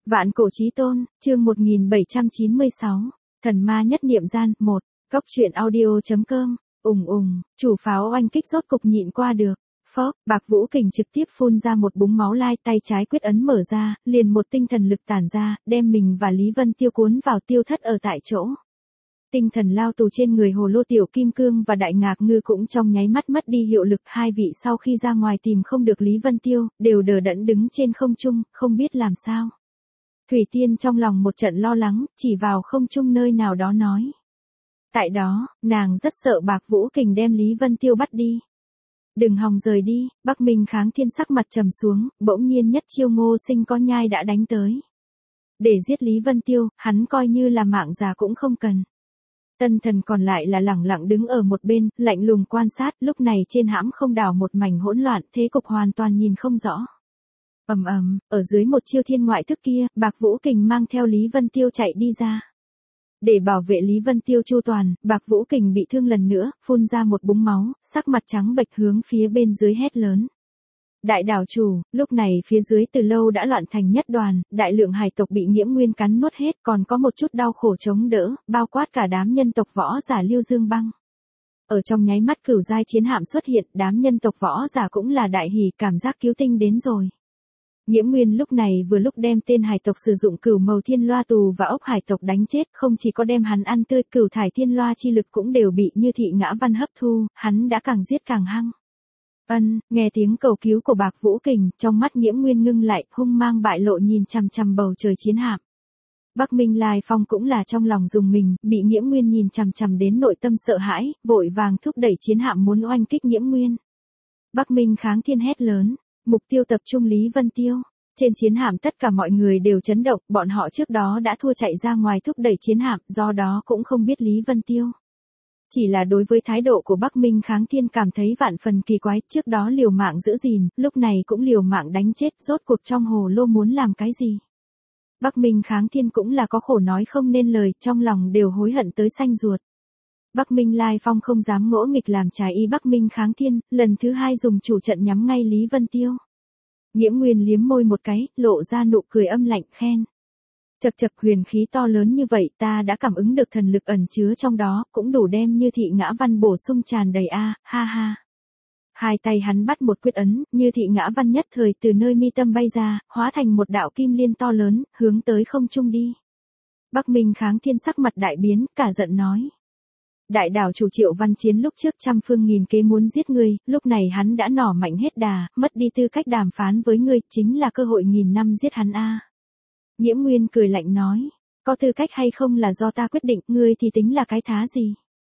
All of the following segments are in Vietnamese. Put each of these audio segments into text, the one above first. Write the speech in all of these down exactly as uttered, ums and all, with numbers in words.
Vạn cổ chí tôn, chương một nghìn bảy trăm chín mươi sáu, thần ma nhất niệm gian, một, góc truyện audio.com, ùng ùng, chủ pháo oanh kích rốt cục nhịn qua được. Phốc, Bạc Vũ Kình trực tiếp phun ra một búng máu lai, tay trái quyết ấn mở ra, liền một tinh thần lực tản ra, đem mình và Lý Vân Tiêu cuốn vào tiêu thất ở tại chỗ. Tinh thần lao tù trên người Hồ Lô Tiểu Kim Cương và Đại Ngạc Ngư cũng trong nháy mắt mất đi hiệu lực, hai vị sau khi ra ngoài tìm không được Lý Vân Tiêu, đều đờ đẫn đứng trên không trung, không biết làm sao. Thủy Tiên trong lòng một trận lo lắng, chỉ vào không trung nơi nào đó nói. Tại đó, nàng rất sợ Bạc Vũ Kình đem Lý Vân Tiêu bắt đi. Đừng hòng rời đi, Bắc Minh Kháng Thiên sắc mặt trầm xuống, bỗng nhiên nhất chiêu Ngô Sinh có nhai đã đánh tới. Để giết Lý Vân Tiêu, hắn coi như là mạng già cũng không cần. Tân Thần còn lại là lẳng lặng đứng ở một bên, lạnh lùng quan sát, lúc này trên hãm không đảo một mảnh hỗn loạn, thế cục hoàn toàn nhìn không rõ. Ầm ầm, ở dưới một chiêu thiên ngoại thức kia, Bạc Vũ Kình mang theo Lý Vân Tiêu chạy đi ra. Để bảo vệ Lý Vân Tiêu chu toàn, Bạc Vũ Kình bị thương lần nữa, phun ra một búng máu, sắc mặt trắng bệch hướng phía bên dưới hét lớn. Đại đảo chủ, lúc này phía dưới từ lâu đã loạn thành nhất đoàn, đại lượng hải tộc bị nhiễm nguyên cắn nuốt hết, còn có một chút đau khổ chống đỡ, bao quát cả đám nhân tộc võ giả Liêu Dương Băng. Ở trong nháy mắt cửu giai chiến hạm xuất hiện, đám nhân tộc võ giả cũng là đại hỉ, cảm giác cứu tinh đến rồi. Nhiễm Nguyên lúc này vừa lúc đem tên hải tộc sử dụng cửu màu thiên loa tù và ốc hải tộc đánh chết, không chỉ có đem hắn ăn tươi, cửu thải thiên loa chi lực cũng đều bị Như Thị Ngã Văn hấp thu, hắn đã càng giết càng hăng. Ân, nghe tiếng cầu cứu của Bạc Vũ Kình, trong mắt Nhiễm Nguyên ngưng lại, hung mang bại lộ nhìn chằm chằm bầu trời chiến hạm. Bắc Minh Lai Phong cũng là trong lòng dùng mình, bị Nhiễm Nguyên nhìn chằm chằm đến nội tâm sợ hãi, vội vàng thúc đẩy chiến hạm muốn oanh kích Nhiễm Nguyên. Bắc Minh Kháng Thiên hét lớn, mục tiêu tập trung Lý Vân Tiêu. Trên chiến hạm tất cả mọi người đều chấn động, bọn họ trước đó đã thua chạy ra ngoài thúc đẩy chiến hạm, do đó cũng không biết Lý Vân Tiêu. Chỉ là đối với thái độ của Bắc Minh Kháng Thiên cảm thấy vạn phần kỳ quái, trước đó liều mạng giữ gìn, lúc này cũng liều mạng đánh chết, rốt cuộc trong hồ lô muốn làm cái gì. Bắc Minh Kháng Thiên cũng là có khổ nói không nên lời, trong lòng đều hối hận tới xanh ruột. Bắc Minh Lai Phong không dám ngỗ nghịch làm trái ý Bắc Minh Kháng Thiên, lần thứ hai dùng chủ trận nhắm ngay Lý Vân Tiêu. Nhiễm Nguyên liếm môi một cái, lộ ra nụ cười âm lạnh khen. Chật chật, huyền khí to lớn như vậy, ta đã cảm ứng được thần lực ẩn chứa trong đó, cũng đủ đem Như Thị Ngã Văn bổ sung tràn đầy a, ha ha. Hai tay hắn bắt một quyết ấn, Như Thị Ngã Văn nhất thời từ nơi mi tâm bay ra, hóa thành một đạo kim liên to lớn, hướng tới không trung đi. Bắc Minh Kháng Thiên sắc mặt đại biến, cả giận nói. Đại đảo chủ Triệu Văn Chiến lúc trước trăm phương nghìn kế muốn giết ngươi, lúc này hắn đã nỏ mạnh hết đà, mất đi tư cách đàm phán với ngươi, chính là cơ hội nghìn năm giết hắn a. Nhiễm Nguyên cười lạnh nói, có tư cách hay không là do ta quyết định, ngươi thì tính là cái thá gì.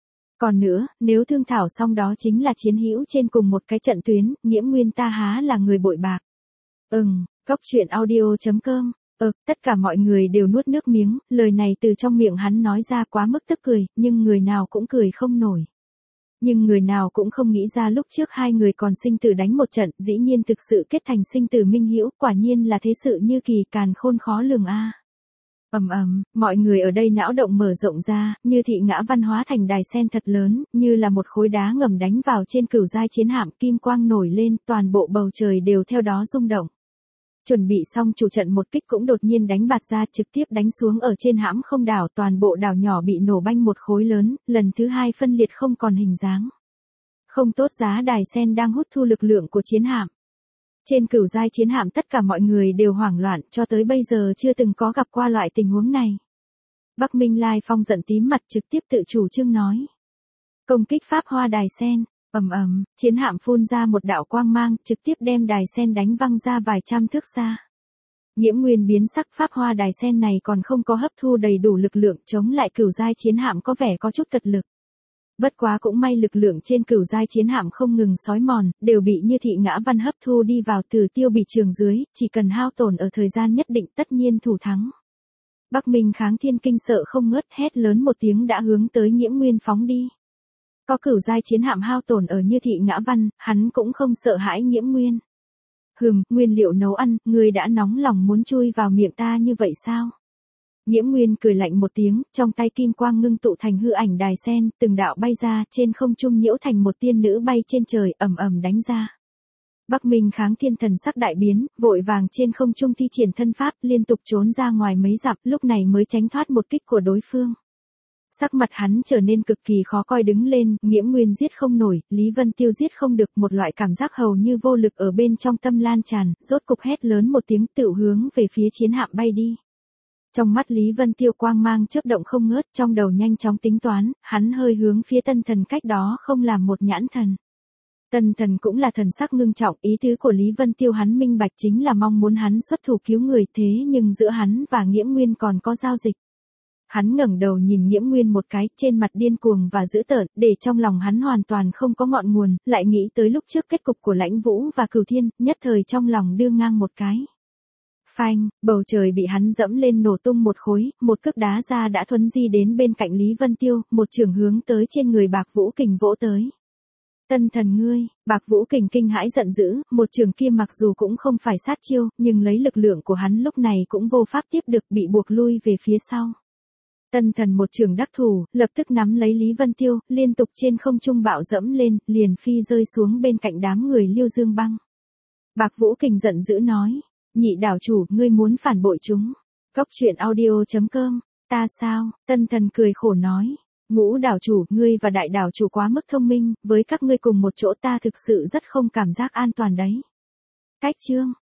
Còn nữa, nếu thương thảo xong đó chính là chiến hữu trên cùng một cái trận tuyến, Nhiễm Nguyên ta há là người bội bạc. Ừm, góc truyện audio.com. Ờ, tất cả mọi người đều nuốt nước miếng, lời này từ trong miệng hắn nói ra quá mức tức cười, nhưng người nào cũng cười không nổi. Nhưng người nào cũng không nghĩ ra lúc trước hai người còn sinh tử đánh một trận, dĩ nhiên thực sự kết thành sinh tử minh hữu, quả nhiên là thế sự như kỳ càn khôn khó lường a. Ầm ầm, mọi người ở đây não động mở rộng ra, Như Thị Ngã Văn hóa thành đài sen thật lớn, như là một khối đá ngầm đánh vào trên cửu giai chiến hạm, kim quang nổi lên, toàn bộ bầu trời đều theo đó rung động. Chuẩn bị xong chủ trận một kích cũng đột nhiên đánh bạt ra, trực tiếp đánh xuống ở trên hãm không đảo, toàn bộ đảo nhỏ bị nổ banh một khối lớn, lần thứ hai phân liệt không còn hình dáng. Không tốt, giá đài sen đang hút thu lực lượng của chiến hạm. Trên cửu giai chiến hạm tất cả mọi người đều hoảng loạn, cho tới bây giờ chưa từng có gặp qua loại tình huống này. Bắc Minh Lai Phong giận tím mặt trực tiếp tự chủ trương nói. Công kích pháp hoa đài sen. Ầm ầm, chiến hạm phun ra một đạo quang mang, trực tiếp đem đài sen đánh văng ra vài trăm thước xa. Nhiễm Nguyên biến sắc, pháp hoa đài sen này còn không có hấp thu đầy đủ lực lượng, chống lại cửu giai chiến hạm có vẻ có chút cật lực. Bất quá cũng may lực lượng trên cửu giai chiến hạm không ngừng xói mòn, đều bị Như Thị Ngã Văn hấp thu đi vào từ tiêu bị trường dưới, chỉ cần hao tổn ở thời gian nhất định tất nhiên thủ thắng. Bắc Minh Kháng Thiên kinh sợ không ngớt, hét lớn một tiếng đã hướng tới Nhiễm Nguyên phóng đi. Có cửu giai chiến hạm hao tổn ở Như Thị Ngã Văn, hắn cũng không sợ hãi Nhiễm Nguyên. Hừm, nguyên liệu nấu ăn, ngươi đã nóng lòng muốn chui vào miệng ta như vậy sao? Nhiễm Nguyên cười lạnh một tiếng, trong tay kim quang ngưng tụ thành hư ảnh đài sen, từng đạo bay ra, trên không trung nhiễu thành một tiên nữ bay trên trời, ầm ầm đánh ra. Bắc Minh Kháng Thiên thần sắc đại biến, vội vàng trên không trung thi triển thân pháp, liên tục trốn ra ngoài mấy dặm, lúc này mới tránh thoát một kích của đối phương. Sắc mặt hắn trở nên cực kỳ khó coi đứng lên, Nghiễm Nguyên giết không nổi, Lý Vân Tiêu giết không được, một loại cảm giác hầu như vô lực ở bên trong tâm lan tràn, rốt cục hét lớn một tiếng tự hướng về phía chiến hạm bay đi. Trong mắt Lý Vân Tiêu quang mang chớp động không ngớt, trong đầu nhanh chóng tính toán, hắn hơi hướng phía Tân Thần cách đó không làm một nhãn thần. Tân Thần cũng là thần sắc ngưng trọng, ý tứ của Lý Vân Tiêu hắn minh bạch chính là mong muốn hắn xuất thủ cứu người, thế nhưng giữa hắn và Nghiễm Nguyên còn có giao dịch. Hắn ngẩng đầu nhìn Nghiễm Nguyên một cái, trên mặt điên cuồng và dữ tợn, để trong lòng hắn hoàn toàn không có ngọn nguồn, lại nghĩ tới lúc trước kết cục của Lãnh Vũ và Cửu Thiên, nhất thời trong lòng đưa ngang một cái. Phanh, bầu trời bị hắn dẫm lên nổ tung một khối, một cước đá ra đã thuấn di đến bên cạnh Lý Vân Tiêu, một chưởng hướng tới trên người Bạc Vũ Kình vỗ tới. Tân Thần ngươi, Bạc Vũ Kình kinh hãi giận dữ, một chưởng kia mặc dù cũng không phải sát chiêu, nhưng lấy lực lượng của hắn lúc này cũng vô pháp tiếp được, bị buộc lui về phía sau. Tân Thần một chưởng đắc thủ, lập tức nắm lấy Lý Vân Tiêu, liên tục trên không trung bạo dẫm lên, liền phi rơi xuống bên cạnh đám người Liêu Dương Băng. Bạc Vũ Kình giận dữ nói, nhị đảo chủ, ngươi muốn phản bội chúng. Cốc truyện audio chấm com, ta sao? Tân Thần cười khổ nói, Ngũ đảo chủ, ngươi và đại đảo chủ quá mức thông minh, với các ngươi cùng một chỗ ta thực sự rất không cảm giác an toàn đấy. Cách chương